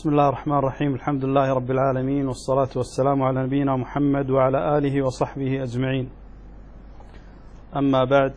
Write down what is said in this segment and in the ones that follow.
بسم الله الرحمن الرحيم. الحمد لله رب العالمين، والصلاة والسلام على نبينا محمد وعلى آله وصحبه أجمعين. أما بعد،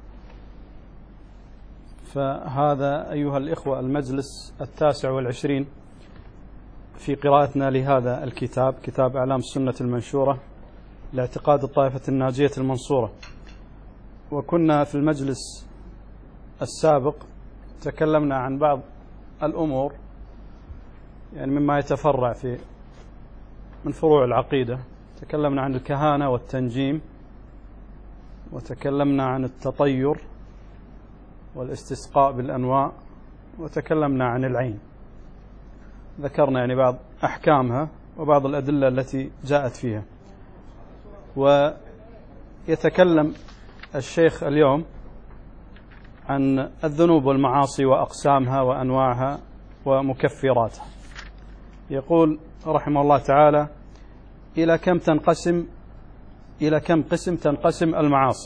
فهذا أيها الإخوة المجلس 29 في قراءتنا لهذا الكتاب، كتاب أعلام السنة المنشورة لاعتقاد الطائفة الناجية المنصورة. وكنا في المجلس السابق تكلمنا عن بعض الأمور يعني مما يتفرع من فروع العقيدة. تكلمنا عن الكهانة والتنجيم، وتكلمنا عن التطير والاستسقاء بالأنواع، وتكلمنا عن العين. ذكرنا يعني بعض أحكامها وبعض الأدلة التي جاءت فيها. ويتكلم الشيخ اليوم عن الذنوب والمعاصي وأقسامها وأنواعها ومكفراتها. يقول رحمه الله تعالى: إلى كم قسم تنقسم المعاصي؟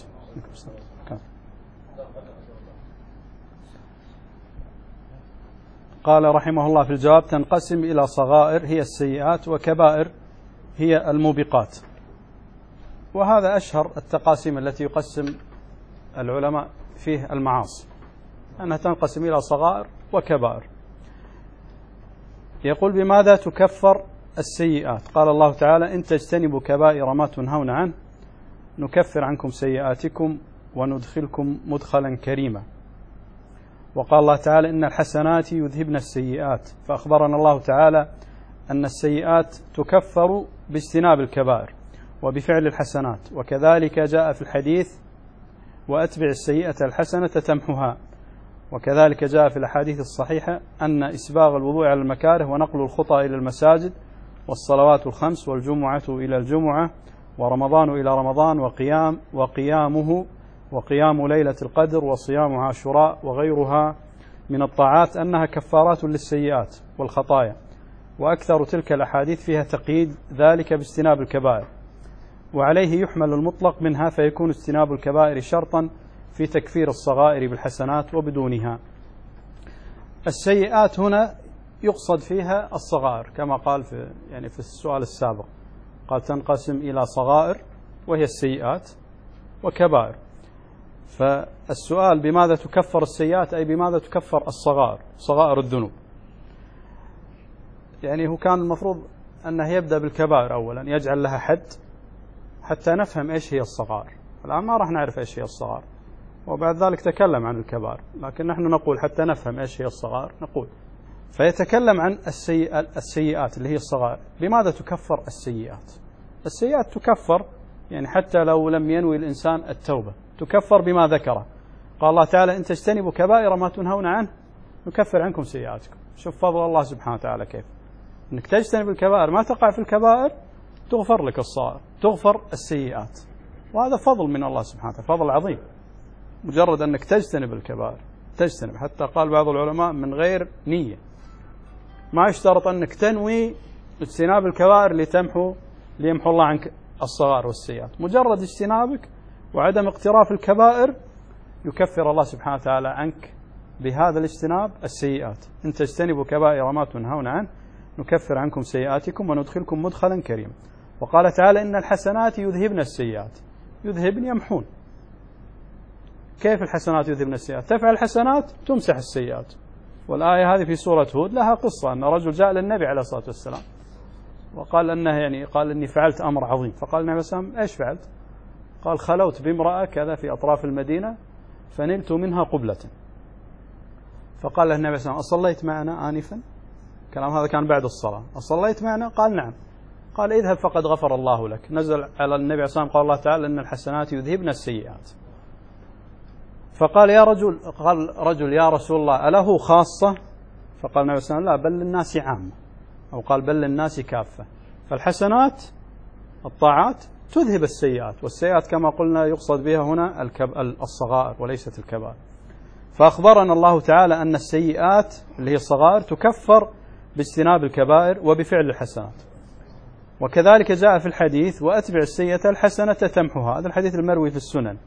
قال رحمه الله في الجواب: تنقسم إلى صغائر هي السيئات، وكبائر هي الموبقات. وهذا أشهر التقاسيم التي يقسم العلماء فيه المعاصي، أنها تنقسم إلى صغائر وكبائر. يقول: بماذا تكفر السيئات؟ قال الله تعالى: إن تجتنبوا كبائر ما تنهون عنه نكفر عنكم سيئاتكم وندخلكم مدخلا كريما. وقال الله تعالى: إن الحسنات يذهبن السيئات. فأخبرنا الله تعالى أن السيئات تكفر باجتناب الكبائر وبفعل الحسنات. وكذلك جاء في الحديث: وأتبع السيئة الحسنة تمحها. وكذلك جاء في الأحاديث الصحيحة أن إسباغ الوضوء على المكاره ونقل الخطى إلى المساجد والصلوات الخمس والجمعة إلى الجمعة ورمضان إلى رمضان وقيام ليلة القدر وصيام عاشوراء وغيرها من الطاعات أنها كفارات للسيئات والخطايا. وأكثر تلك الأحاديث فيها تقييد ذلك باجتناب الكبائر، وعليه يحمل المطلق منها، فيكون اجتناب الكبائر شرطا في تكفير الصغائر بالحسنات وبدونها. السيئات هنا يقصد فيها الصغائر كما قال في السؤال السابق، قال تنقسم إلى صغائر وهي السيئات وكبائر. فالسؤال: بماذا تكفر السيئات؟ أي بماذا تكفر الصغائر، صغائر الذنوب. يعني هو كان المفروض أنه يبدأ بالكبائر أولا، يجعل لها حد حتى نفهم إيش هي الصغائر. الآن ما راح نعرف إيش هي الصغائر، وبعد ذلك تكلم عن الكبائر، لكن نحن نقول حتى نفهم إيش هي الصغائر نقول. فيتكلم عن السيئات اللي هي الصغائر. بماذا تكفر السيئات؟ السيئات تكفر يعني حتى لو لم ينوي الإنسان التوبة تكفر بما ذكره. قال الله تعالى: إن تجتنبوا كبائر ما تنهون عنه نكفر عنكم سيئاتكم. شوف فضل الله سبحانه وتعالى كيف إنك تجتنب الكبائر، ما تقع في الكبائر تغفر لك الصغائر، تغفر السيئات. وهذا فضل من الله سبحانه وتعالى، فضل عظيم. مجرد أنك تجتنب الكبائر، تجتنب، حتى قال بعض العلماء من غير نية، ما يشترط أنك تنوي اجتناب الكبائر ليمحو الله عنك الصغائر والسيئات. مجرد اجتنابك وعدم اقتراف الكبائر يكفر الله سبحانه وتعالى عنك بهذا الاجتناب السيئات. إن تجتنبوا كبائر ما تنهون عنه نكفر عنكم سيئاتكم وندخلكم مدخلا كريما. وقال تعالى: إن الحسنات يذهبن السيئات. يذهبن يمحون. كيف الحسنات يذهبن السيئات؟ تفعل الحسنات تمسح السيئات. والآية هذه في سورة هود لها قصة، أن رجل جاء للنبي عليه الصلاة والسلام وقال قال إني فعلت أمر عظيم. فقال النبي صلى الله عليه وسلم: إيش فعلت؟ قال: خلوت بامرأة كذا في أطراف المدينة فنلت منها قبلة. فقال له النبي صلى الله عليه وسلم: أصليت معنا آنفا؟ كلام هذا كان بعد الصلاة. أصليت معنا؟ قال: نعم. قال: اذهب فقد غفر الله لك. نزل على النبي صلى الله عليه وسلم قال الله تعالى: إن الحسنات يذهبن السيئات. فقال رجل يا رسول الله أله خاصة؟ فقال النبي صلى الله عليه وسلم: لا، بل للناس عامة، أو قال بل للناس كافة. فالحسنات الطاعات تذهب السيئات، والسيئات كما قلنا يقصد بها هنا الصغائر وليست الكبائر. فأخبرنا الله تعالى أن السيئات اللي هي الصغائر تكفر باجتناب الكبائر وبفعل الحسنات. وكذلك جاء في الحديث: وأتبع السيئة الحسنة تمحها. هذا الحديث المروي في السنن،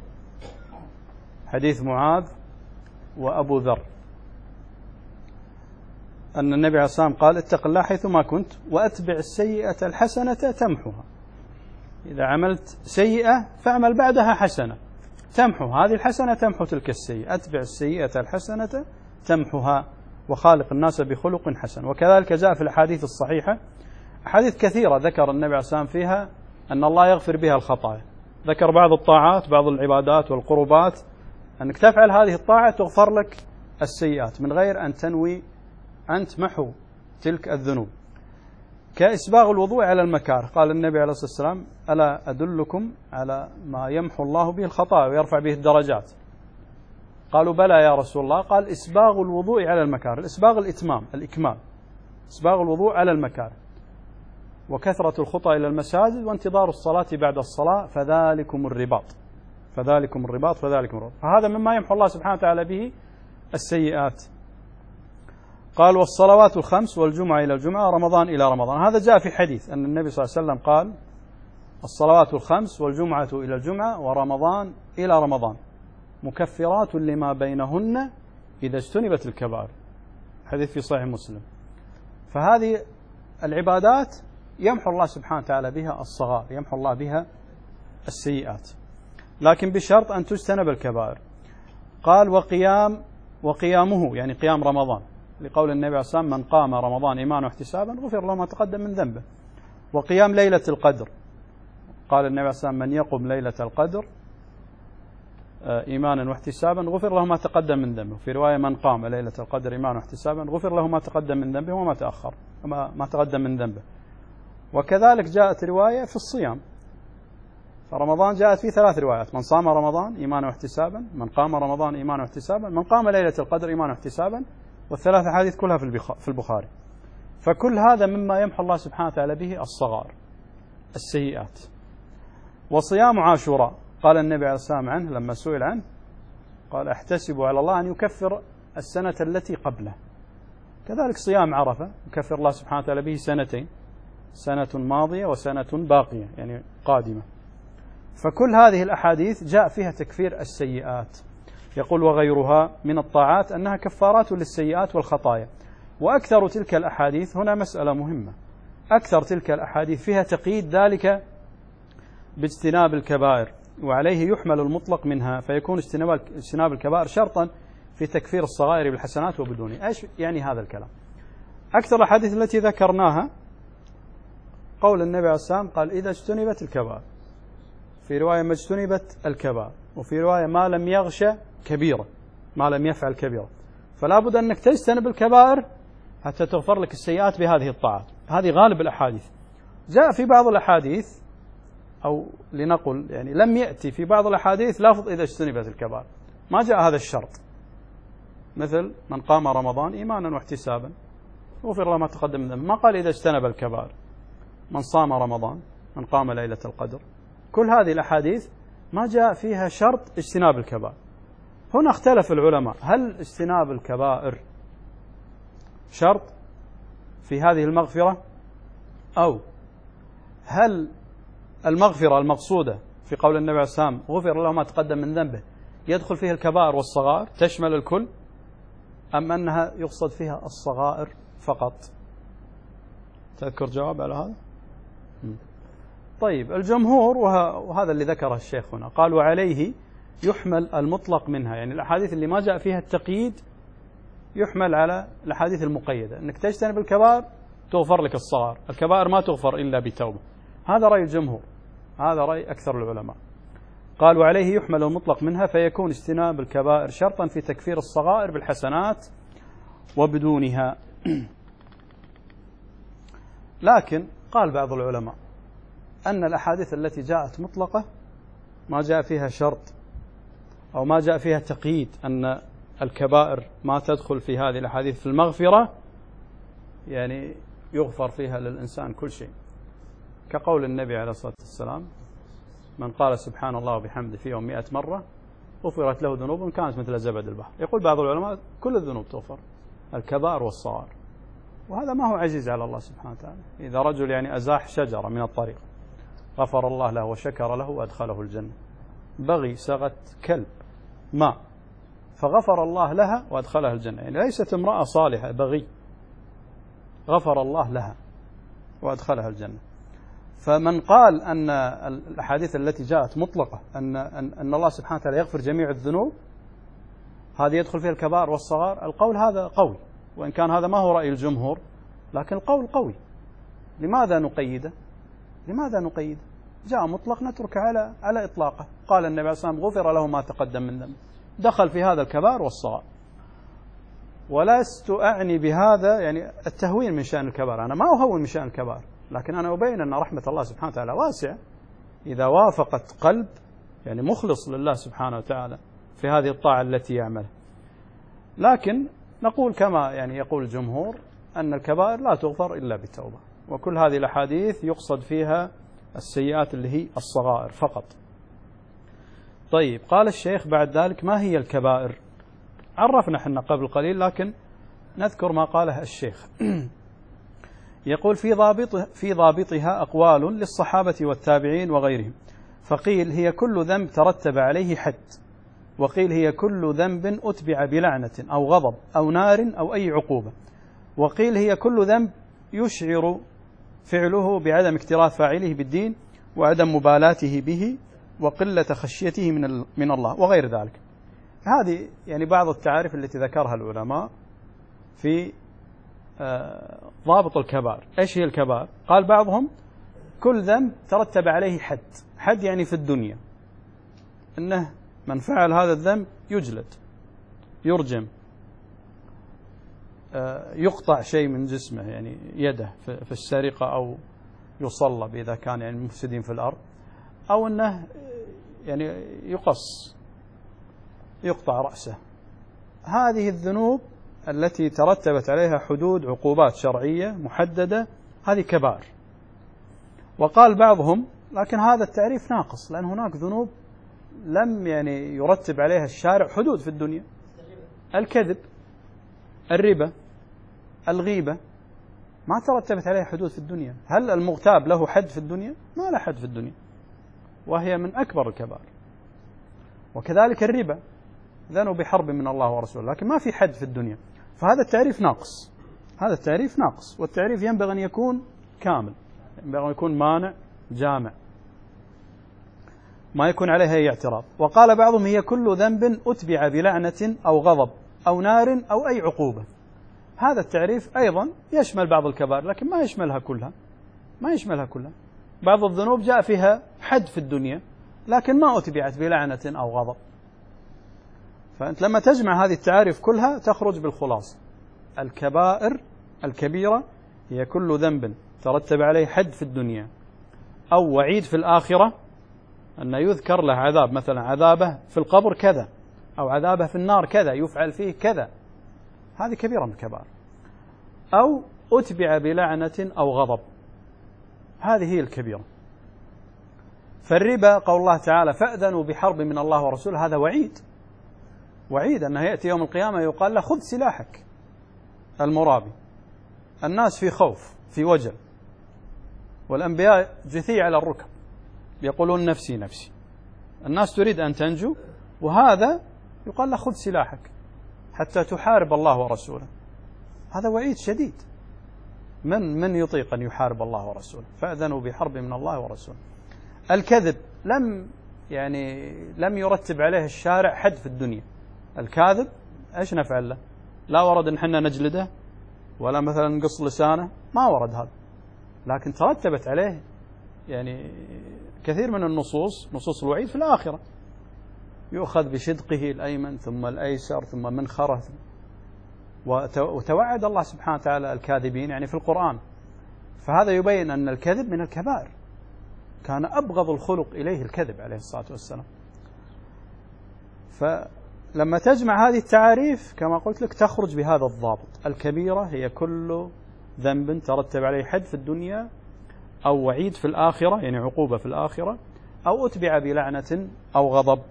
حديث معاذ وأبو ذر. أن النبي عليه الصلاة والسلام قال اتق الله حيثما كنت وأتبع السيئة الحسنة تمحها. إذا عملت سيئة فاعمل بعدها حسنة تمحها، هذه الحسنة تمحو تلك السيئة. أتبع السيئة الحسنة تمحها وخالق الناس بخلق حسن. وكذلك جاء في الأحاديث الصحيحة أحاديث كثيرة ذكر النبي عليه الصلاة والسلام فيها أن الله يغفر بها الخطايا. ذكر بعض الطاعات بعض العبادات والقربات أنك تفعل هذه الطاعة تغفر لك السيئات من غير أن تنوي أن تمحو تلك الذنوب. كإسباغ الوضوء على المكاره، قال النبي عليه الصلاة والسلام ألا أدلكم على ما يمحو الله به الخطايا ويرفع به الدرجات؟ قالوا بلى يا رسول الله. قال إسباغ الوضوء على المكاره، الإسباغ الإتمام الإكمال، إسباغ الوضوء على المكاره، وكثرة الخطى إلى المساجد وانتظار الصلاة بعد الصلاة، فذلكم الرباط فذلكم الرباط فذلكم الرباط. فهذا مما يمحو الله سبحانه وتعالى به السيئات. قال والصلوات الخمس والجمعة إلى الجمعة رمضان إلى رمضان. هذا جاء في حديث أن النبي صلى الله عليه وسلم قال الصلوات الخمس والجمعة إلى الجمعة ورمضان إلى رمضان مكفرات لما بينهن إذا اجتنبت الكبائر، حديث في صحيح مسلم. فهذه العبادات يمحو الله سبحانه وتعالى بها الصغائر، يمحو الله بها السيئات، لكن بشرط أن تجتنب الكبائر. قال وقيامه يعني قيام رمضان، لقول النبي عليه الصلاة والسلام من قام رمضان إيمانا واحتسابا غفر له ما تقدم من ذنبه. وقيام ليلة القدر، قال النبي عليه الصلاة والسلام من يقم ليلة القدر إيمانا واحتسابا غفر له ما تقدم من ذنبه. في رواية من قام ليلة القدر إيمانا واحتسابا غفر له ما تقدم من ذنبه وما تأخر ما تقدم من ذنبه. وكذلك جاءت رواية في الصيام، فرمضان جاءت فيه 3 روايات: من صام رمضان إيمانا واحتسابا، من قام رمضان إيمانا واحتسابا، من قام ليلة القدر إيمانا واحتسابا، والثلاث أحاديث كلها في البخاري. فكل هذا مما يمحو الله سبحانه وتعالى به الصغائر السيئات. وصيام عاشوراء، قال النبي عليه الصلاة والسلام عنه لما سئل عنه قال احتسب على الله أن يكفر السنة التي قبله. كذلك صيام عرفة يكفر الله سبحانه وتعالى به سنتين، سنة ماضية وسنة باقية يعني قادمة. فكل هذه الأحاديث جاء فيها تكفير السيئات. يقول وغيرها من الطاعات أنها كفارات للسيئات والخطايا. وأكثر تلك الأحاديث، هنا مسألة مهمة، أكثر تلك الأحاديث فيها تقييد ذلك باجتناب الكبائر، وعليه يحمل المطلق منها، فيكون اجتناب الكبائر شرطا في تكفير الصغائر بالحسنات وبدونه. إيش يعني هذا الكلام؟ أكثر الأحاديث التي ذكرناها قول النبي عليه الصلاة والسلام قال إذا اجتنبت الكبائر، في رواية ما اجتنبت الكبائر، وفي رواية ما لم يغش كبيرة، ما لم يفعل كبيرة. فلا بد أنك تجتنب الكبائر حتى تغفر لك السيئات بهذه الطاعات. هذه غالب الأحاديث. جاء في بعض الأحاديث، أو لنقل يعني لم يأتي في بعض الأحاديث لفظ إذا اجتنبت الكبائر، ما جاء هذا الشرط. مثل من قام رمضان إيمانا واحتسابا غفر له ما تقدم من ذنبه، ما قال إذا اجتنب الكبائر. من صام رمضان، من قام ليلة القدر، كل هذه الأحاديث ما جاء فيها شرط اجتناب الكبائر. هنا اختلف العلماء، هل اجتناب الكبائر شرط في هذه المغفرة، أو هل المغفرة المقصودة في قول النبي عليه الصلاة والسلام غفر له ما تقدم من ذنبه يدخل فيها الكبائر والصغائر تشمل الكل، أم أنها يقصد فيها الصغائر فقط؟ تذكر جواب على هذا؟ طيب الجمهور، وهذا اللي ذكره الشيخ هنا، قال وعليه يحمل المطلق منها، يعني الأحاديث اللي ما جاء فيها التقييد يحمل على الأحاديث المقيدة، أنك تجتنب الكبائر تغفر لك الصغائر، الكبائر ما تغفر إلا بتوبة. هذا رأي الجمهور، هذا رأي أكثر العلماء. قال وعليه يحمل المطلق منها، فيكون اجتناب الكبائر شرطا في تكفير الصغائر بالحسنات وبدونها. لكن قال بعض العلماء أن الأحاديث التي جاءت مطلقة ما جاء فيها شرط أو ما جاء فيها تقييد أن الكبائر ما تدخل في هذه الأحاديث في المغفرة، يعني يغفر فيها للإنسان كل شيء، كقول النبي عليه الصلاة والسلام من قال سبحان الله وبحمده في يوم 100 مرة غفرت له ذنوب كانت مثل زبد البحر. يقول بعض العلماء كل الذنوب تغفر، الكبائر والصغائر، وهذا ما هو عزيز على الله سبحانه وتعالى. إذا رجل يعني أزاح شجرة من الطريق غفر الله له وشكر له وأدخله الجنة. بغي سغت كلب ماء فغفر الله لها وأدخلها الجنة، يعني ليست امرأة صالحة بغي غفر الله لها وأدخلها الجنة. فمن قال أن الأحاديث التي جاءت مطلقة أن الله سبحانه وتعالى يغفر جميع الذنوب هذه يدخل فيها الكبائر والصغار، القول هذا قوي، وإن كان هذا ما هو رأي الجمهور لكن القول قوي. لماذا نقيده؟ لماذا نقيده؟ جاء مطلق نترك على إطلاقه. قال النبي عليه الصلاة والسلام غفر له ما تقدم من ذنبه، دخل في هذا الكبائر والصغار. ولست أعني بهذا يعني التهوين من شأن الكبائر، أنا ما أهون من شأن الكبائر، لكن أنا أبين أن رحمة الله سبحانه وتعالى واسعة إذا وافقت قلب يعني مخلص لله سبحانه وتعالى في هذه الطاعة التي يعملها. لكن نقول كما يعني يقول الجمهور أن الكبائر لا تغفر إلا بالتوبة، وكل هذه الأحاديث يقصد فيها السيئات اللي هي الصغائر فقط. طيب، قال الشيخ بعد ذلك ما هي الكبائر؟ عرفنا حنا قبل قليل لكن نذكر ما قاله الشيخ. يقول في ضابطها أقوال للصحابة والتابعين وغيرهم، فقيل هي كل ذنب ترتب عليه حد، وقيل هي كل ذنب أتبع بلعنة أو غضب أو نار أو أي عقوبة، وقيل هي كل ذنب يشعر فعله بعدم اكتراث فاعله بالدين وعدم مبالاته به وقلة خشيته من الله وغير ذلك. هذه يعني بعض التعاريف التي ذكرها العلماء في ضابط الكبائر. إيش هي الكبائر؟ قال بعضهم كل ذنب ترتب عليه حد يعني في الدنيا، أنه من فعل هذا الذنب يجلد، يرجم، يقطع شيء من جسمه يعني يده في السرقة، أو يصلب إذا كان يعني مفسدين في الأرض، أو أنه يعني يقص، يقطع رأسه. هذه الذنوب التي ترتبت عليها حدود عقوبات شرعية محددة هذه كبائر. وقال بعضهم لكن هذا التعريف ناقص، لأن هناك ذنوب لم يعني يرتب عليها الشارع حدود في الدنيا، الكذب، الربا، الغيبة، ما ترتبت عليها حدود في الدنيا. هل المغتاب له حد في الدنيا؟ ما له حد في الدنيا، وهي من أكبر الكبائر. وكذلك الربا ذنب بحرب من الله ورسوله، لكن ما في حد في الدنيا. فهذا التعريف ناقص، هذا التعريف ناقص، والتعريف ينبغي أن يكون كامل، ينبغي أن يكون مانع جامع ما يكون عليها أي اعتراض. وقال بعضهم هي كل ذنب أتبع بلعنة أو غضب أو نار أو أي عقوبة. هذا التعريف أيضا يشمل بعض الكبائر لكن ما يشملها كلها، ما يشملها كلها. بعض الذنوب جاء فيها حد في الدنيا لكن ما أتبعت بلعنة أو غضب. فأنت لما تجمع هذه التعاريف كلها تخرج بالخلاصة: الكبائر الكبيرة هي كل ذنب ترتب عليه حد في الدنيا أو وعيد في الآخرة، أن يذكر له عذاب، مثلا عذابه في القبر كذا، أو عذابه في النار كذا، يفعل فيه كذا، هذه كبيرة من الكبائر. أو أتبع بلعنة أو غضب، هذه هي الكبيرة. فالربا قول الله تعالى فأذنوا بحرب من الله ورسوله، هذا وعيد، وعيد أنه يأتي يوم القيامة يقال له خذ سلاحك المرابي. الناس في خوف، في وجل، والأنبياء جثي على الركب يقولون نفسي نفسي. الناس تريد أن تنجو، وهذا يقال له خذ سلاحك حتى تحارب الله ورسوله. هذا وعيد شديد. من يطيق أن يحارب الله ورسوله؟ فأذنوا بحرب من الله ورسوله. الكذب لم يرتب عليه الشارع حد في الدنيا. الكاذب ايش نفعل له؟ لا ورد ان احنا نجلده ولا مثلا نقص لسانه، ما ورد هذا، لكن ترتبت عليه يعني كثير من النصوص، نصوص الوعيد في الآخرة: يؤخذ بشدقه الأيمن ثم الأيسر ثم منخره. وتوعد الله سبحانه وتعالى الكاذبين يعني في القرآن. فهذا يبين أن الكذب من الكبائر، كان أبغض الخلق إليه الكذب عليه الصلاة والسلام. فلما تجمع هذه التعاريف كما قلت لك تخرج بهذا الضابط: الكبيرة هي كل ذنب ترتب عليه حد في الدنيا أو وعيد في الآخرة يعني عقوبة في الآخرة، أو أتبع بلعنة أو غضب.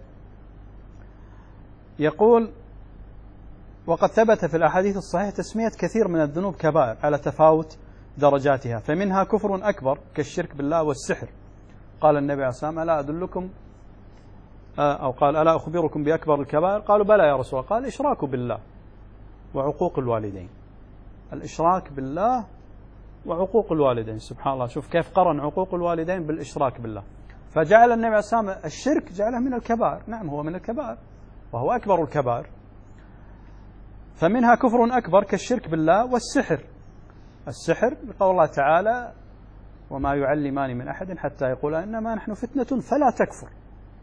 يقول: وقد ثبت في الأحاديث الصحيحة تسمية كثير من الذنوب كبائر على تفاوت درجاتها، فمنها كفر أكبر كالشرك بالله والسحر. قال النبي عليه الصلاة والسلام: ألا أدلكم أو قال: ألا أخبركم بأكبر الكبائر؟ قالوا: بلى يا رسول الله. قال: الإشراك بالله وعقوق الوالدين. الإشراك بالله وعقوق الوالدين. سبحان الله، شوف كيف قرن عقوق الوالدين بالإشراك بالله. فجعل النبي عليه الصلاة والسلام الشرك جعله من الكبائر. نعم هو من الكبائر وهو أكبر الكبائر، فمنها كفر أكبر كالشرك بالله والسحر. السحر بقول الله تعالى وما يعلمان من أحد حتى يقولا إنما نحن فتنة فلا تكفر.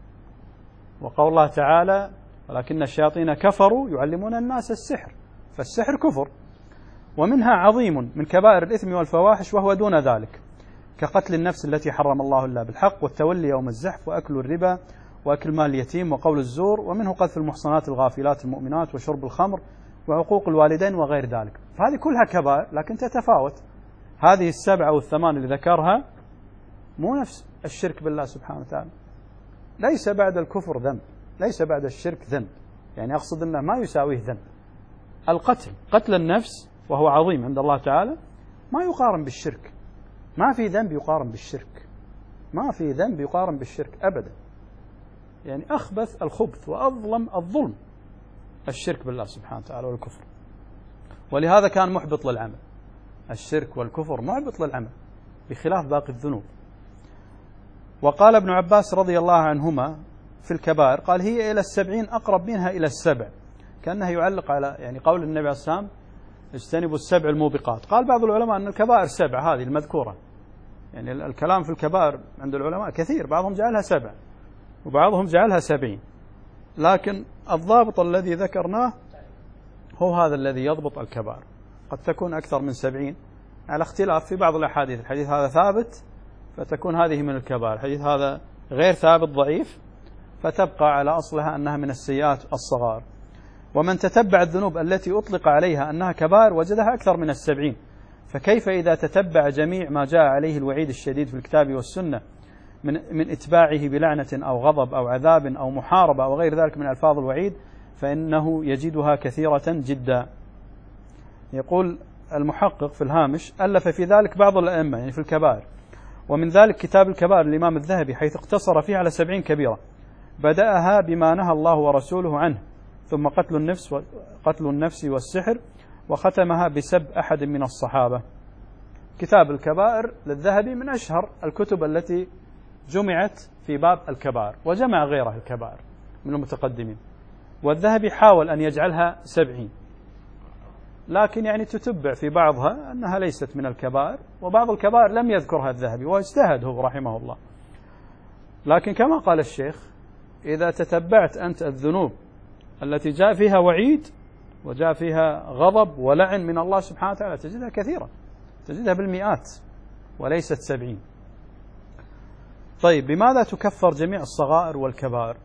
وقول الله تعالى ولكن الشياطين كفروا يعلمون الناس السحر، فالسحر كفر. ومنها عظيم من كبائر الإثم والفواحش وهو دون ذلك كقتل النفس التي حرم الله إلا بالحق، والتولي يوم الزحف، وأكل الربا، وأكل مال اليتيم، وقول الزور، ومنه قذف المحصنات الغافلات المؤمنات، وشرب الخمر، وعقوق الوالدين، وغير ذلك. فهذه كلها كبائر لكن تتفاوت. هذه السبعة أو الثمان اللي ذكرها مو نفس الشرك بالله سبحانه وتعالى. ليس بعد الكفر ذنب، ليس بعد الشرك ذنب، يعني أقصد أنه ما يساويه ذنب. القتل، قتل النفس وهو عظيم عند الله تعالى، ما يقارن بالشرك. ما في ذنب يقارن بالشرك، ما في ذنب يقارن بالشرك أبدا. يعني أخبث الخبث وأظلم الظلم الشرك بالله سبحانه وتعالى والكفر. ولهذا كان محبط للعمل. الشرك والكفر محبط للعمل بخلاف باقي الذنوب. وقال ابن عباس رضي الله عنهما في الكبائر قال هي إلى 70 أقرب منها إلى 7، كأنه يعلق على يعني قول النبي عليه الصلاة والسلام اجتنبوا السبع الموبقات. قال بعض العلماء أن الكبائر 7 هذه المذكورة، يعني الكلام في الكبائر عند العلماء كثير، بعضهم جعلها 7 وبعضهم جعلها 70، لكن الضابط الذي ذكرناه هو هذا الذي يضبط الكبائر. قد تكون أكثر من 70 على اختلاف في بعض الأحاديث. الحديث هذا ثابت فتكون هذه من الكبائر، الحديث هذا غير ثابت ضعيف فتبقى على أصلها أنها من السيئات الصغار. ومن تتبع الذنوب التي أطلق عليها أنها كبائر وجدها أكثر من 70، فكيف إذا تتبع جميع ما جاء عليه الوعيد الشديد في الكتاب والسنة من إتباعه بلعنة أو غضب أو عذاب أو محاربة أو غير ذلك من ألفاظ الوعيد فإنه يجدها كثيرة جدا. يقول المحقق في الهامش ألف في ذلك بعض الأئمة يعني في الكبائر، ومن ذلك كتاب الكبائر الإمام الذهبي حيث اقتصر فيه على 70 كبيرة، بدأها بما نهى الله ورسوله عنه، ثم قتل النفس والسحر، وختمها بسب أحد من الصحابة. كتاب الكبائر للذهبي من أشهر الكتب التي جمعت في باب الكبائر، وجمع غيرها الكبائر من المتقدمين، والذهبي حاول أن يجعلها 70، لكن يعني تتبع في بعضها أنها ليست من الكبائر، وبعض الكبائر لم يذكرها الذهبي واجتهد هو رحمه الله. لكن كما قال الشيخ إذا تتبعت أنت الذنوب التي جاء فيها وعيد وجاء فيها غضب ولعن من الله سبحانه وتعالى تجدها كثيرة، تجدها بالمئات وليست 70. طيب بماذا تكفر جميع الصغائر والكبائر؟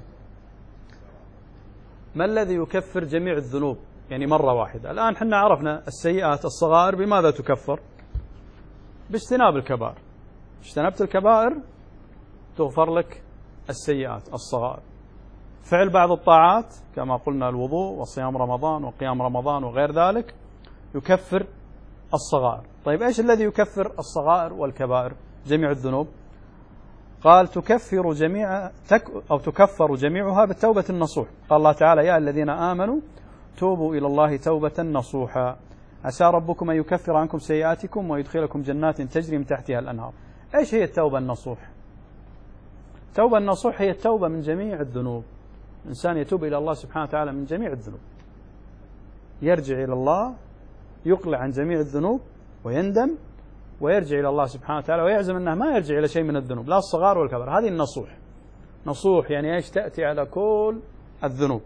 ما الذي يكفر جميع الذنوب يعني مرة واحدة؟ الآن حنا عرفنا السيئات الصغائر بماذا تكفر؟ باجتناب الكبائر. اجتنبت الكبائر تغفر لك السيئات الصغائر. فعل بعض الطاعات كما قلنا الوضوء وصيام رمضان وقيام رمضان وغير ذلك يكفر الصغائر. طيب إيش الذي يكفر الصغائر والكبائر جميع الذنوب؟ قال تكفر جميعها بالتوبة النصوح. قال الله تعالى يا الذين آمنوا توبوا إلى الله توبة نصوحا عسى ربكم أن يكفر عنكم سيئاتكم ويدخلكم جنات تجري من تحتها الأنهار. إيش هي التوبة النصوح؟ التوبة النصوح هي التوبة من جميع الذنوب. الإنسان يتوب إلى الله سبحانه وتعالى من جميع الذنوب، يرجع إلى الله يقلع عن جميع الذنوب ويندم ويرجع إلى الله سبحانه وتعالى ويعزم أنه ما يرجع إلى شيء من الذنوب لا الصغار والكبار. هذه النصوح. نصوح يعني إيش؟ تأتي على كل الذنوب.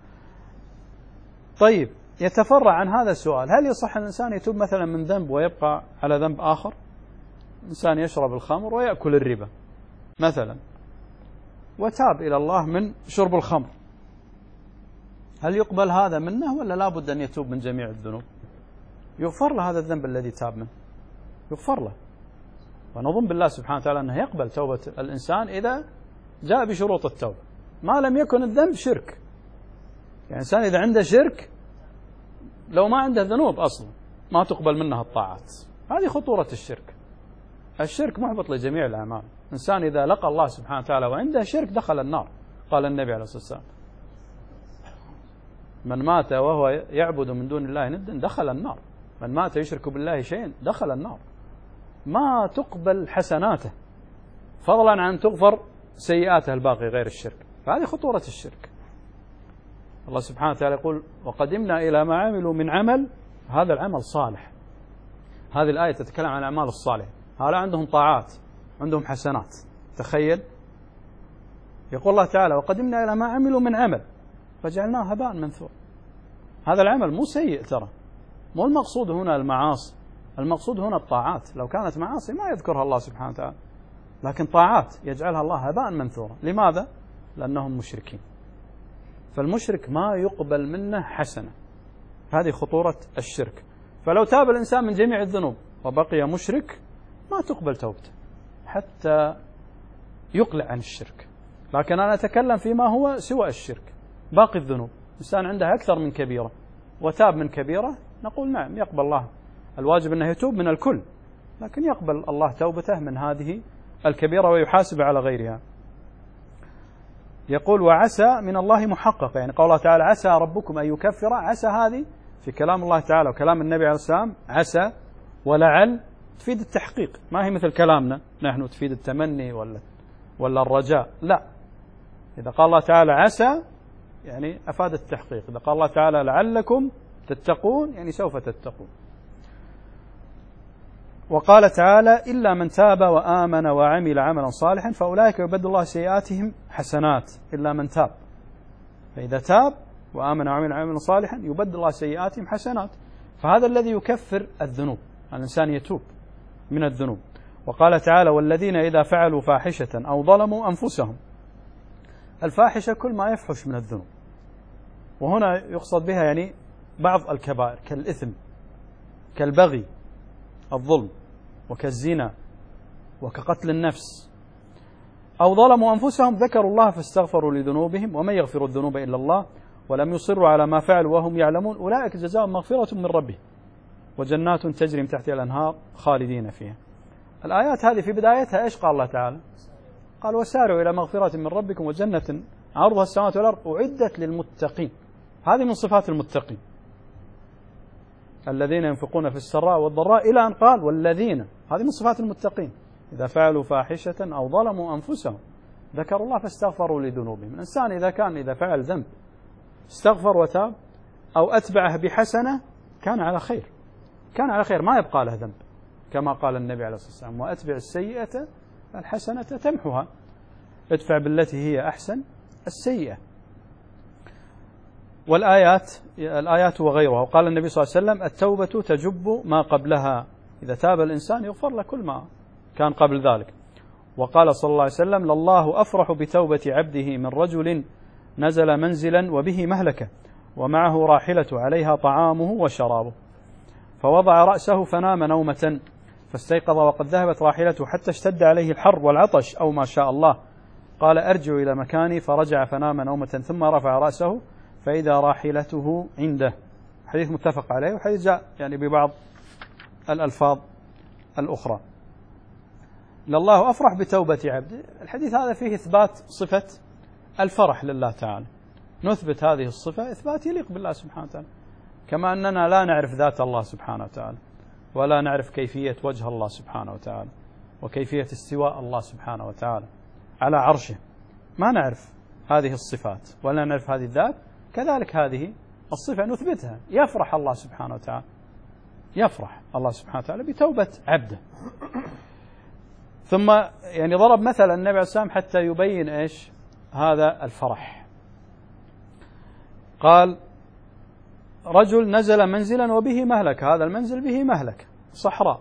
طيب يتفرع عن هذا السؤال، هل يصح الإنسان يتوب مثلا من ذنب ويبقى على ذنب آخر؟ إنسان يشرب الخمر ويأكل الربا مثلا وتاب إلى الله من شرب الخمر، هل يقبل هذا منه ولا لا بد أن يتوب من جميع الذنوب؟ يغفر له هذا الذنب الذي تاب منه، يغفر له. ونظن بالله سبحانه وتعالى أنه يقبل توبة الإنسان إذا جاء بشروط التوبة، ما لم يكن الذنب شرك. يعني الإنسان إذا عنده شرك لو ما عنده ذنوب أصلا ما تقبل منها الطاعات. هذه خطورة الشرك. الشرك محبط لجميع الأعمال. إنسان إذا لقى الله سبحانه وتعالى وعنده شرك دخل النار. قال النبي عليه الصلاة والسلام من مات وهو يعبد من دون الله ندا دخل النار. من مات يشرك بالله شيئا دخل النار، ما تقبل حسناته فضلا عن تغفر سيئاته الباقي غير الشرك. فهذه خطورة الشرك. الله سبحانه وتعالى يقول وقدمنا إلى ما عملوا من عمل، هذا العمل صالح. هذه الآية تتكلم عن الأعمال الصالحة، هؤلاء عندهم طاعات، عندهم حسنات. تخيل، يقول الله تعالى وقدمنا إلى ما عملوا من عمل فجعلناه هباء منثورا. هذا العمل مو سيء ترى، مو المقصود هنا المعاصي، المقصود هنا الطاعات. لو كانت معاصي ما يذكرها الله سبحانه وتعالى، لكن طاعات يجعلها الله هباء منثورا. لماذا؟ لأنهم مشركين. فالمشرك ما يقبل منه حسنة. هذه خطورة الشرك. فلو تاب الإنسان من جميع الذنوب وبقي مشرك ما تقبل توبته حتى يقلع عن الشرك. لكن أنا أتكلم فيما هو سوى الشرك، باقي الذنوب. إنسان عنده أكثر من كبيرة وتاب من كبيرة، نقول نعم يقبل الله. الواجب أنه يتوب من الكل، لكن يقبل الله توبته من هذه الكبيرة ويحاسب على غيرها. يقول وعسى من الله محقق، يعني قول الله تعالى عسى ربكم أن يكفر. عسى هذه في كلام الله تعالى وكلام النبي عليه السلام، عسى ولعل تفيد التحقيق، ما هي مثل كلامنا نحن تفيد التمني ولا الرجاء. لا، إذا قال الله تعالى عسى يعني أفاد التحقيق. إذا قال الله تعالى لعلكم تتقون يعني سوف تتقون. وقال تعالى إلا من تاب وآمن وعمل عملا صالحا فأولئك يبدل الله سيئاتهم حسنات. إلا من تاب، فإذا تاب وآمن وعمل عملا صالحا يبدل الله سيئاتهم حسنات. فهذا الذي يكفر الذنوب، الإنسان يتوب من الذنوب. وقال تعالى والذين إذا فعلوا فاحشة أو ظلموا أنفسهم. الفاحشة كل ما يفحش من الذنوب، وهنا يقصد بها يعني بعض الكبائر كالإثم كالبغي الظلم وكالزنا وكقتل النفس. أو ظلموا أنفسهم ذكروا الله فاستغفروا لذنوبهم ومن يغفر الذنوب إلا الله ولم يصروا على ما فعلوا وهم يعلمون أولئك جزاؤهم مغفرة من ربهم وجنات تجري من تحتها الأنهار خالدين فيها. الآيات هذه في بدايتها إيش قال الله تعالى؟ قال وسارعوا إلى مغفرة من ربكم وجنة عرضها السماوات والأرض أعدت للمتقين. هذه من صفات المتقين الذين ينفقون في السراء والضراء إلى أن قال والذين. هذه من صفات المتقين إذا فعلوا فاحشة أو ظلموا أنفسهم ذكروا الله فاستغفروا لذنوبهم. الإنسان إذا فعل ذنب استغفر وتاب أو أتبعه بحسنة كان على خير، كان على خير، ما يبقى له ذنب، كما قال النبي عليه الصلاة والسلام وأتبع السيئة الحسنة تمحها، ادفع بالتي هي أحسن السيئة. الآيات وغيرها. وقال النبي صلى الله عليه وسلم التوبة تجب ما قبلها، إذا تاب الإنسان يغفر له كل ما كان قبل ذلك. وقال صلى الله عليه وسلم لله أفرح بتوبة عبده من رجل نزل منزلا وبه مهلكة ومعه راحلة عليها طعامه وشرابه فوضع رأسه فنام نومة فاستيقظ وقد ذهبت راحلته حتى اشتد عليه الحر والعطش أو ما شاء الله، قال أرجع إلى مكاني فرجع فنام نومة ثم رفع رأسه فإذا راحلته عنده. حديث متفق عليه، وحديث جاء يعني ببعض الألفاظ الأخرى. لله أفرح بتوبة عبده. الحديث هذا فيه إثبات صفة الفرح لله تعالى، نثبت هذه الصفة إثبات يليق بالله سبحانه وتعالى، كما أننا لا نعرف ذات الله سبحانه وتعالى ولا نعرف كيفية وجه الله سبحانه وتعالى وكيفية استواء الله سبحانه وتعالى على عرشه، ما نعرف هذه الصفات ولا نعرف هذه الذات، كذلك هذه الصفة نثبتها. يفرح الله سبحانه وتعالى، يفرح الله سبحانه وتعالى بتوبة عبده. ثم يعني ضرب مثلا النبي عليه الصلاة والسلام حتى يبين إيش هذا الفرح. قال رجل نزل منزلا وبه مهلكة، هذا المنزل به مهلكة صحراء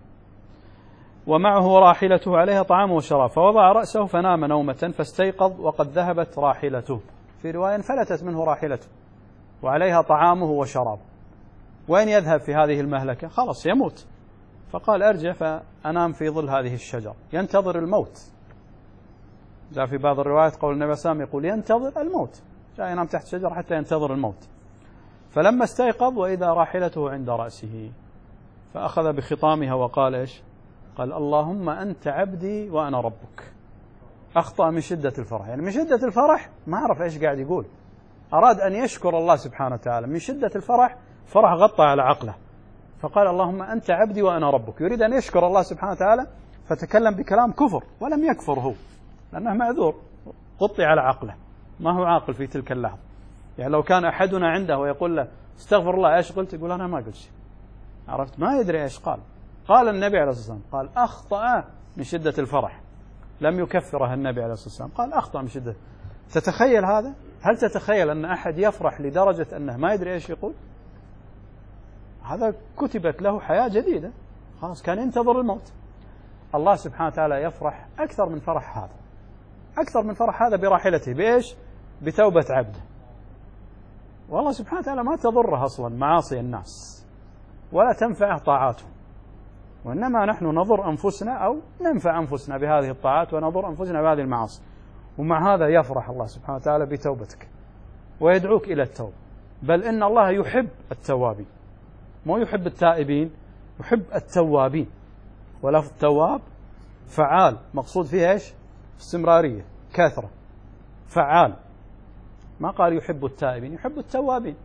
ومعه راحلته عليها طعام وشراب فوضع رأسه فنام نومة فاستيقظ وقد ذهبت راحلته، في رواية انفلتت منه راحلته وعليها طعامه وشراب. وين يذهب في هذه المهلكة؟ خلاص يموت. فقال أرجع فأنام في ظل هذه الشجرة ينتظر الموت. جاء في بعض الروايات قول النبي صلى الله عليه وسلم يقول ينتظر الموت، جاء ينام تحت شجرة حتى ينتظر الموت. فلما استيقظ وإذا راحلته عند رأسه فأخذ بخطامها وقال إيش؟ قال اللهم أنت عبدي وأنا ربك. أخطأ من شدة الفرح، يعني من شدة الفرح ما عرف إيش قاعد يقول، أراد أن يشكر الله سبحانه وتعالى، من شدة الفرح فرح غطى على عقله فقال اللهم أنت عبدي وأنا ربك، يريد أن يشكر الله سبحانه وتعالى، فتكلم بكلام كفر ولم يكفر هو، لأنه معذور قطي على عقله، ما هو عاقل في تلك اللحظة. يعني لو كان أحدنا عنده ويقول له استغفر الله إيش قلت، يقول أنا ما قلت شيء، عرفت، ما يدري إيش قال. قال النبي عليه الصلاة والسلام قال أخطأ من شدة الفرح، لم يكفره النبي عليه الصلاة والسلام، قال أخطأ من شدة. تتخيل هذا؟ هل تتخيل أن أحد يفرح لدرجة أنه ما يدري إيش يقول؟ هذا كتبت له حياة جديدة، خلاص كان ينتظر الموت. الله سبحانه وتعالى يفرح أكثر من فرح هذا، أكثر من فرح هذا براحلته، بإيش؟ بتوبة عبده. والله سبحانه وتعالى ما تضره أصلا معاصي الناس ولا تنفعه طاعاتهم، وإنما نحن نضر أنفسنا أو ننفع أنفسنا بهذه الطاعات ونضر أنفسنا بهذه المعاصي. ومع هذا يفرح الله سبحانه وتعالى بتوبتك ويدعوك إلى التوبة، بل إن الله يحب التوابين، مو يحب التائبين، يحب التوابين. ولفظ التواب فعال، مقصود فيه إيش؟ استمرارية، كثرة، فعال. ما قال يحب التائبين، يحب التوابين.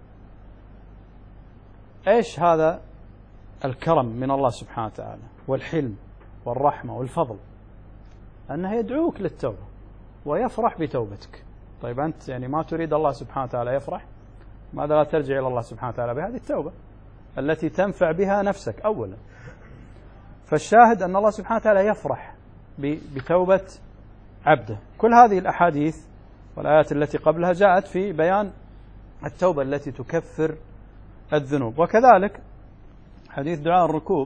إيش هذا الكرم من الله سبحانه وتعالى والحلم والرحمة والفضل، أنه يدعوك للتوبة ويفرح بتوبتك. طيب أنت يعني ما تريد الله سبحانه وتعالى يفرح؟ ماذا لا ترجع إلى الله سبحانه وتعالى بهذه التوبة التي تنفع بها نفسك أولا. فالشاهد أن الله سبحانه وتعالى يفرح بتوبة عبده. كل هذه الأحاديث والآيات التي قبلها جاءت في بيان التوبة التي تكفر الذنوب. وكذلك حديث دعاء الركوب،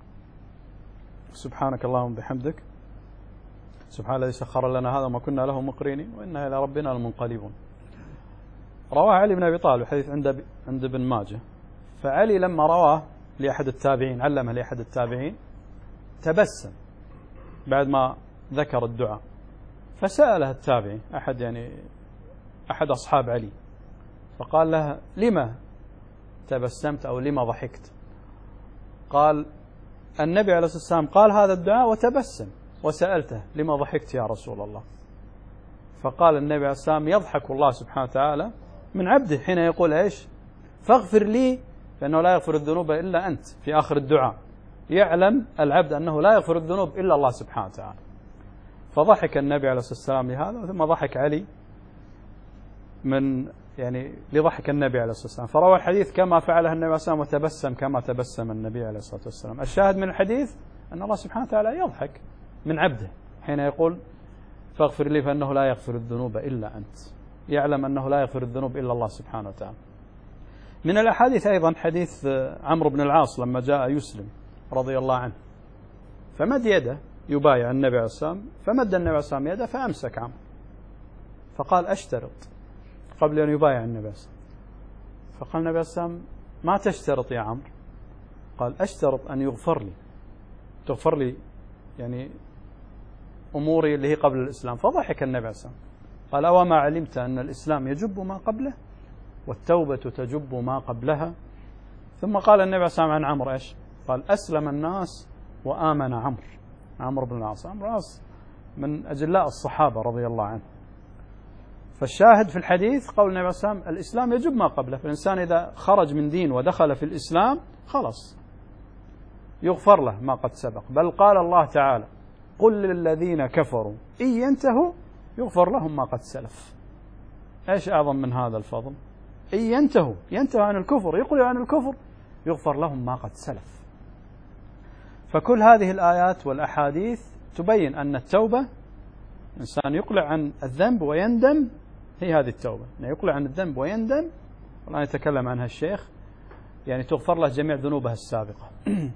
سبحانك اللهم بحمدك سبحان الذي سخر لنا هذا ما كنا له مقرنين وإنا إلى ربنا لمنقلبون، رواه علي بن أبي طالب، حديث عند ابن ماجه. فعلي لما رواه لأحد التابعين، علمه لأحد التابعين، تبسم بعد ما ذكر الدعاء، فسأله التابعي أحد أصحاب علي، فقال له لما تبسمت أو لما ضحكت؟ قال النبي عليه الصلاة والسلام قال هذا الدعاء وتبسم، وسألته لما ضحكت يا رسول الله؟ فقال النبي عليه الصلاة والسلام يضحك الله سبحانه وتعالى من عبده حين يقول إيش؟ فاغفر لي فإنه لا يغفر الذنوب إلا أنت، في آخر الدعاء يعلم العبد أنه لا يغفر الذنوب إلا الله سبحانه وتعالى. فضحك النبي عليه الصلاة والسلام لهذا، ثم ضحك علي لضحك النبي عليه الصلاة والسلام، فروى الحديث كما فعله النبي عليه الصلاة والسلام وتبسم كما تبسم النبي عليه الصلاة والسلام. الشاهد من الحديث أن الله سبحانه وتعالى يضحك من عبده حين يقول فاغفر لي فإنه لا يغفر الذنوب إلا أنت، يعلم أنه لا يغفر الذنوب إلا الله سبحانه وتعالى. من الأحاديث أيضا حديث عمرو بن العاص لما جاء يسلم رضي الله عنه، فمد يده يبايع النبي عليه الصلاة والسلام، فمد النبي عليه الصلاة والسلام يده فأمسك عمرو، فقال أشترط قبل أن يبايع النبي عليه الصلاة والسلام. فقال النبي عليه الصلاة والسلام ما تشترط يا عمرو؟ قال أشترط أن يغفر لي، تغفر لي أموري اللي هي قبل الإسلام. فضحك النبي عليه الصلاة والسلام قال أوما علمت أن الإسلام يجب ما قبله والتوبة تجب ما قبلها؟ ثم قال النبي عليه الصلاة والسلام عن عمرو إيش؟ قال أسلم الناس وآمن عمرو بن العاص. عمرو بن العاص من أجلاء الصحابة رضي الله عنه. فالشاهد في الحديث قول النبي عليه الصلاة والسلام الإسلام يجب ما قبله، فالإنسان إذا خرج من دين ودخل في الإسلام خلاص يغفر له ما قد سبق. بل قال الله تعالى قل للذين كفروا إن ينتهوا يغفر لهم ما قد سلف. إيش أعظم من هذا الفضل؟ إن ينتهوا عن الكفر، يقلعوا عن الكفر، يغفر لهم ما قد سلف. فكل هذه الآيات والأحاديث تبين أن التوبة إنسان يقلع عن الذنب ويندم، هي هذه التوبة، يقلع عن الذنب ويندم، والآن يتكلم عنها الشيخ، تغفر له جميع ذنوبه السابقة.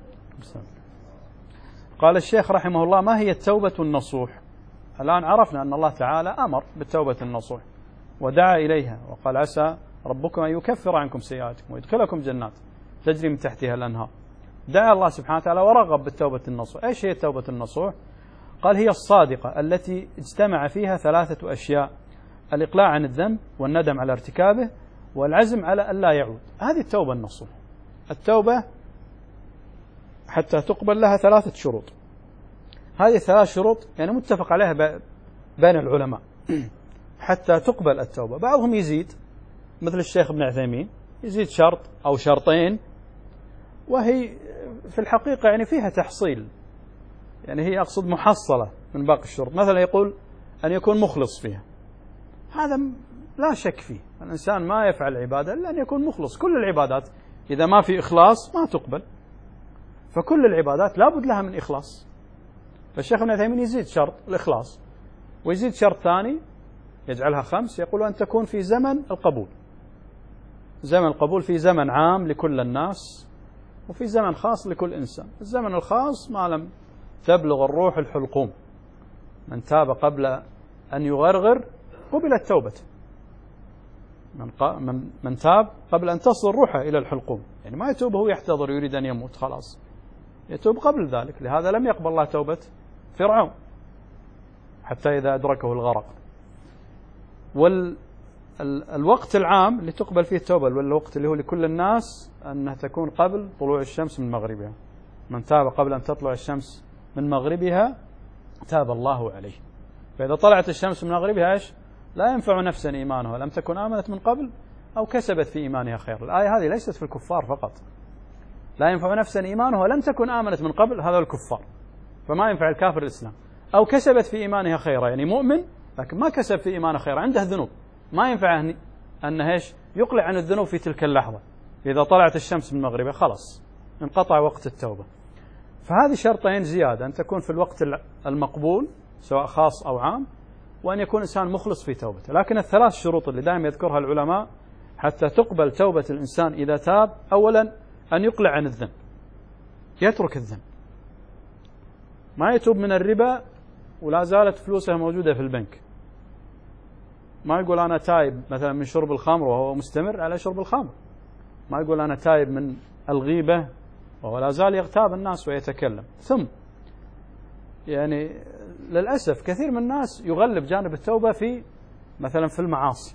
قال الشيخ رحمه الله ما هي التوبة النصوح؟ الآن عرفنا أن الله تعالى أمر بالتوبة النصوح ودعا إليها وقال عسى ربكم أن يكفر عنكم سيئاتكم ويدخلكم جنات تجري من تحتها الأنهار. دعا الله سبحانه وتعالى ورغب بالتوبة النصوح. إيش هي التوبة النصوح؟ قال هي الصادقة التي اجتمع فيها 3 أشياء: الإقلاع عن الذنب والندم على ارتكابه والعزم على أن لا يعود. هذه التوبة النصوح. التوبة حتى تقبل لها 3 شروط. هذه 3 شروط متفق عليها بين العلماء حتى تقبل التوبة. بعضهم يزيد مثل الشيخ ابن عثيمين يزيد شرط أو شرطين، وهي في الحقيقة يعني فيها تحصيل، يعني هي أقصد محصلة من باقي الشروط. مثلا يقول أن يكون مخلص فيها، هذا لا شك فيه، الإنسان ما يفعل عبادة إلا أن يكون مخلص. كل العبادات إذا ما في إخلاص ما تقبل، فكل العبادات لابد لها من إخلاص. فالشيخ ابن عثيمين يزيد شرط الإخلاص، ويزيد شرط ثاني يجعلها 5، يقول أن تكون في زمن القبول. زمن القبول في زمن عام لكل الناس، وفي زمن خاص لكل إنسان. الزمن الخاص ما لم تبلغ الروح الحلقوم، من تاب قبل أن يغرغر قبلت توبته. من تاب قبل أن تصل روحه إلى الحلقوم، يعني ما يتوب هو يحتضر يريد أن يموت خلاص، يتوب قبل ذلك. لهذا لم يقبل الله توبة فرعون حتى إذا أدركه الغرق. والوقت العام اللي تقبل فيه التوبة، والوقت اللي هو لكل الناس، أنها تكون قبل طلوع الشمس من مغربها. من تاب قبل أن تطلع الشمس من مغربها تاب الله عليه. فإذا طلعت الشمس من مغربها إيش؟ لا ينفع نفسا إيمانها لم تكن آمنت من قبل أو كسبت في إيمانها خير. الآية هذه ليست في الكفار فقط، لا ينفع نفسا إيمانها لم تكن آمنت من قبل، هذا الكفار، فما ينفع الكافر الإسلام. أو كسبت في إيمانها خيرا، يعني مؤمن لكن ما كسب في إيمانه خيرا، عنده ذنوب، ما ينفع أنه إيش؟ يقلع عن الذنوب في تلك اللحظة. إذا طلعت الشمس من مغربها خلاص انقطع وقت التوبة. فهذه شرطين زيادة، أن تكون في الوقت المقبول سواء خاص أو عام، وأن يكون إنسان مخلص في توبته. لكن الثلاث شروط اللي دائما يذكرها العلماء حتى تقبل توبة الإنسان إذا تاب: أولا أن يقلع عن الذنب، يترك الذنب، ما يتوب من الربا ولا زالت فلوسه موجودة في البنك، ما يقول أنا تائب مثلا من شرب الخمر وهو مستمر على شرب الخمر، ما يقول أنا تائب من الغيبة وهو لا زال يغتاب الناس ويتكلم. ثم يعني للأسف كثير من الناس يغلب جانب التوبة في مثلا في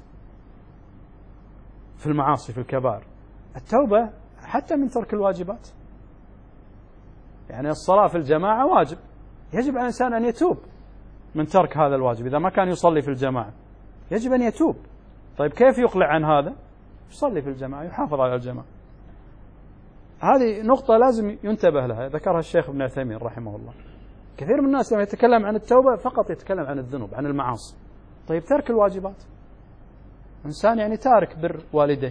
المعاصي في الكبائر. التوبة حتى من ترك الواجبات، يعني الصلاة في الجماعة واجب، يجب على الإنسان أن يتوب من ترك هذا الواجب. إذا ما كان يصلي في الجماعة يجب أن يتوب. طيب كيف يقلع عن هذا؟ يصلي في الجماعة، يحافظ على الجماعة. هذه نقطة لازم ينتبه لها، ذكرها الشيخ ابن عثيمين رحمه الله. كثير من الناس لما يتكلم عن التوبة فقط يتكلم عن الذنوب، عن المعاصي. طيب ترك الواجبات، إنسان يعني تارك بر والديه،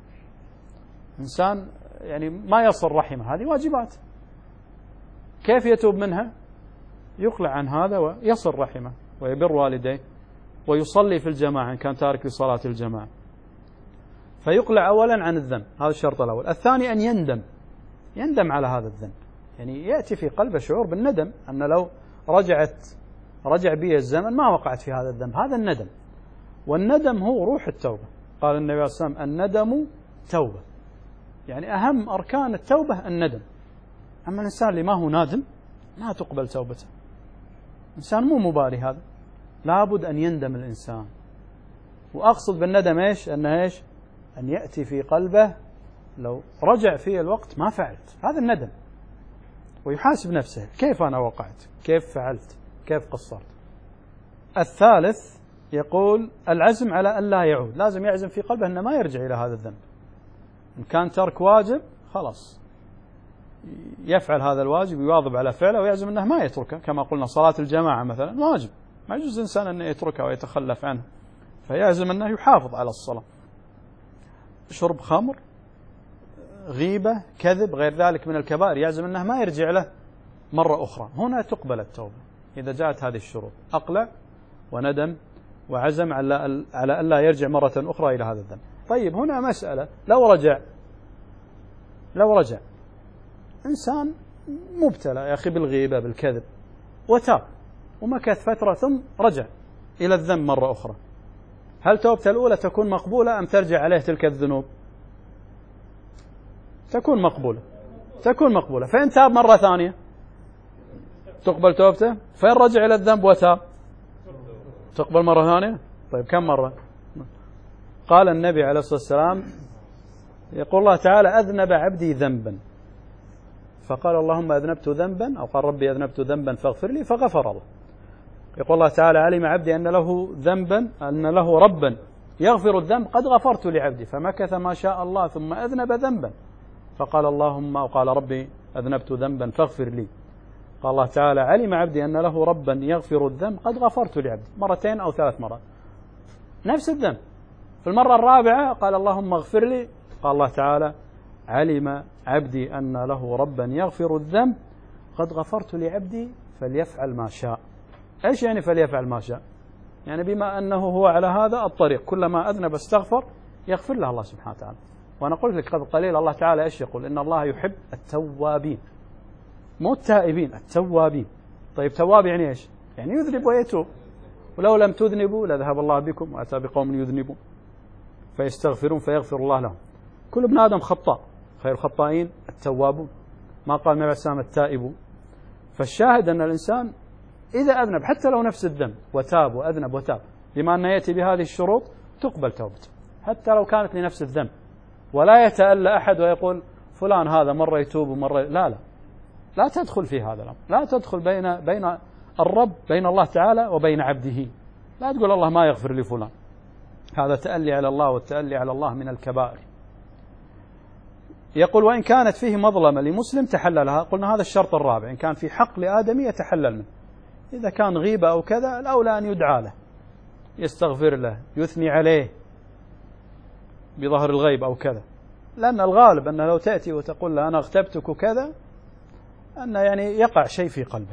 إنسان يعني ما يصل رحمه، هذه واجبات، كيف يتوب منها؟ يقلع عن هذا ويصل رحمه ويبر والديه ويصلي في الجماعة إن كان تارك لصلاة الجماعة. فيقلع أولا عن الذنب، هذا الشرط الأول. الثاني أن يندم على هذا الذنب، يعني يأتي في قلبه شعور بالندم، أن لو رجع بي الزمن ما وقعت في هذا الذنب، هذا الندم. والندم هو روح التوبة. قال النبي صلى الله عليه وسلم: الندم توبة، يعني أهم أركان التوبة الندم. أما الإنسان اللي ما هو نادم ما تقبل توبته، إنسان مو مبالي، هذا لابد أن يندم الإنسان. وأقصد بالندم إيش؟ أن يأتي في قلبه لو رجع في الوقت ما فعلت، هذا الندم، ويحاسب نفسه: كيف أنا وقعت، كيف فعلت، كيف قصرت. الثالث يقول: العزم على أن لا يعود، لازم يعزم في قلبه أنه ما يرجع إلى هذا الذنب. إن كان ترك واجب خلاص يفعل هذا الواجب ويواظب على فعله ويعزم أنه ما يتركه، كما قلنا صلاة الجماعة مثلا واجب، ما يجوز الإنسان أن يتركه ويتخلف عنه، فيعزم أنه يحافظ على الصلاة. شرب خمر، غيبة، كذب، غير ذلك من الكبائر، يعزم أنه ما يرجع له مرة أخرى. هنا تقبل التوبة إذا جاءت هذه الشروط: أقلع وندم وعزم على ألا يرجع مرة أخرى إلى هذا الذنب. طيب هنا مسألة: لو رجع إنسان مبتلى يا أخي بالغيبة بالكذب وتاب ومكث فترة ثم رجع إلى الذنب مرة أخرى، هل توبته الأولى تكون مقبولة أم ترجع عليه تلك الذنوب؟ تكون مقبولة. فإن تاب مرة ثانية تقبل توبته، فإن رجع إلى الذنب وتاب تقبل مرة ثانية. طيب كم مرة؟ قال النبي عليه الصلاة والسلام، يقول الله تعالى: أذنب عبدي ذنبا، فقال اللهم أذنبت ذنبا، أو قال ربي أذنبت ذنبا فاغفر لي، فغفر الله. يقول الله تعالى: علم عبدي أن له ربا يغفر الذنب، قد غفرت لعبدي، فمكث ما شاء الله ثم أذنب ذنبا فقال اللهم أو قال ربي أذنبت ذنبا فاغفر لي، قال الله تعالى علم عبدي أن له ربا يغفر الذنب قد غفرت لعبدي، مرتين أو 3 مرات نفس الذنب. في المرة الرابعة قال اللهم اغفر لي، قال الله تعالى علم عبدي أن له ربا يغفر الذنب قد غفرت لعبدي فليفعل ما شاء. إيش يعني فليفعل ما شاء؟ يعني بما أنه هو على هذا الطريق كلما أذنب استغفر يغفر له الله سبحانه وتعالى. وأنا قلت لك قبل قليل الله تعالى إيش يقول؟ إن الله يحب التوابين، مو التائبين، التوابين. طيب تواب يعني إيش؟ يعني يذنب ويتوب، ولو لم تذنبوا لذهب الله بكم وأتى بقوم يذنبون فيستغفرون فيغفر الله لهم. كل ابن آدم خطاء، خير الخطائين التوابون، ما قال النبي عليه الصلاة والسلام التائبون. فالشاهد أن الإنسان إذا أذنب حتى لو نفس الذنب وتاب وأذنب وتاب، بما أنه يأتي بهذه الشروط تقبل توبته حتى لو كانت لنفس الذنب، ولا يتألى أحد ويقول فلان هذا مرة يتوب ومرة لا تدخل في هذا الأمر، لا تدخل بين الرب، بين الله تعالى وبين عبده. لا تقول الله ما يغفر لي فلان، هذا تألي على الله، والتألي على الله من الكبائر. يقول وإن كانت فيه مظلمة لمسلم تحللها، قلنا هذا الشرط الرابع، إن كان في حق لآدمي يتحلل منه. إذا كان غيبة أو كذا الأولى أن يدعى له، يستغفر له، يثني عليه بظهر الغيب أو كذا، لأن الغالب أنه لو تأتي وتقول له أنا اغتبتك وكذا أن يعني يقع شيء في قلبه.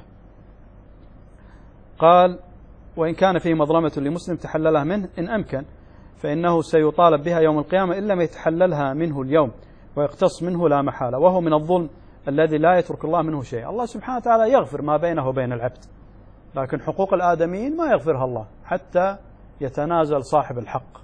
قال وإن كان فيه مظلمة لمسلم تحللها منه إن أمكن، فإنه سيطالب بها يوم القيامة إن لم يتحللها منه اليوم ويقتص منه لا محالة، وهو من الظلم الذي لا يترك الله منه شيء. الله سبحانه وتعالى يغفر ما بينه وبين العبد، لكن حقوق الآدميين ما يغفرها الله حتى يتنازل صاحب الحق،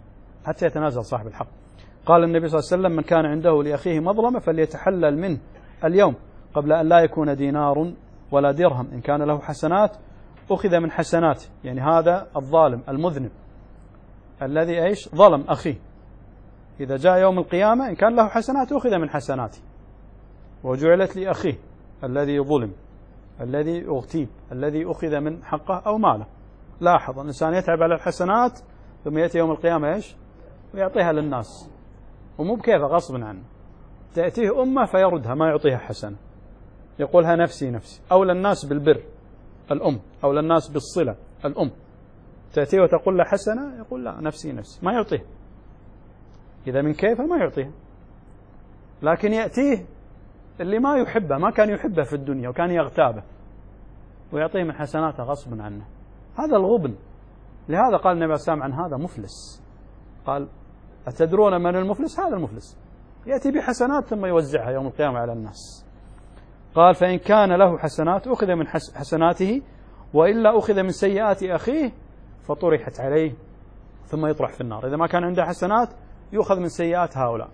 قال النبي صلى الله عليه وسلم من كان عنده لأخيه مظلمة فليتحلل منه اليوم قبل أن لا يكون دينار ولا درهم، إن كان له حسنات أخذ من حسناته. يعني هذا الظالم المذنب الذي إيش ظلم أخيه، إذا جاء يوم القيامة إن كان له حسنات أخذ من حسناته وجعلت لأخيه الذي ظلم، الذي اغتيب، الذي أخذ من حقه أو ماله. لاحظ الإنسان يتعب على الحسنات ثم يأتي يوم القيامة إيش ويعطيها للناس، ومو بكيفه غصب عنه. تأتيه أمة فيردها ما يعطيها حسنة، يقولها نفسي نفسي، أو للناس بالبر الأم، أو للناس بالصلة الأم، تأتيه وتقول له حسنة يقول لا نفسي نفسي، ما يعطيه. إذا من كيفه ما يعطيه، لكن يأتيه اللي ما يحبه، ما كان يحبه في الدنيا وكان يغتابه، ويعطيه من حسناته غصب عنه. هذا الغبن. لهذا قال النبي صلى الله عليه وسلم عن هذا مفلس، قال أتدرون من المفلس؟ هذا المفلس يأتي بحسنات ثم يوزعها يوم القيامة على الناس. قال فإن كان له حسنات أخذ من حسناته، وإلا أخذ من سيئات أخيه فطرحت عليه ثم يطرح في النار. إذا ما كان عنده حسنات يؤخذ من سيئات هؤلاء.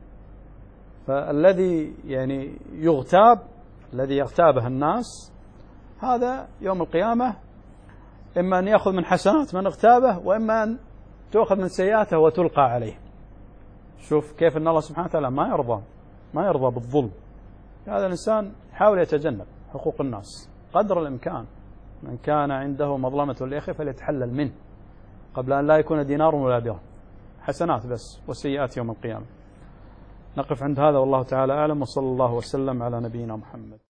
فالذي يعني الذي يغتابه الناس هذا يوم القيامة إما أن يأخذ من حسنات من اغتابه، وإما أن تأخذ من سيئاته وتلقى عليه. شوف كيف أن الله سبحانه وتعالى ما يرضى بالظلم. هذا الإنسان يحاول يتجنب حقوق الناس قدر الإمكان. من كان عنده مظلمة لأخيه فليتحلل منه قبل أن لا يكون دينار ولا درهم، حسنات بس وسيئات يوم القيامة. نقف عند هذا والله تعالى أعلم، وصلى الله وسلم على نبينا محمد.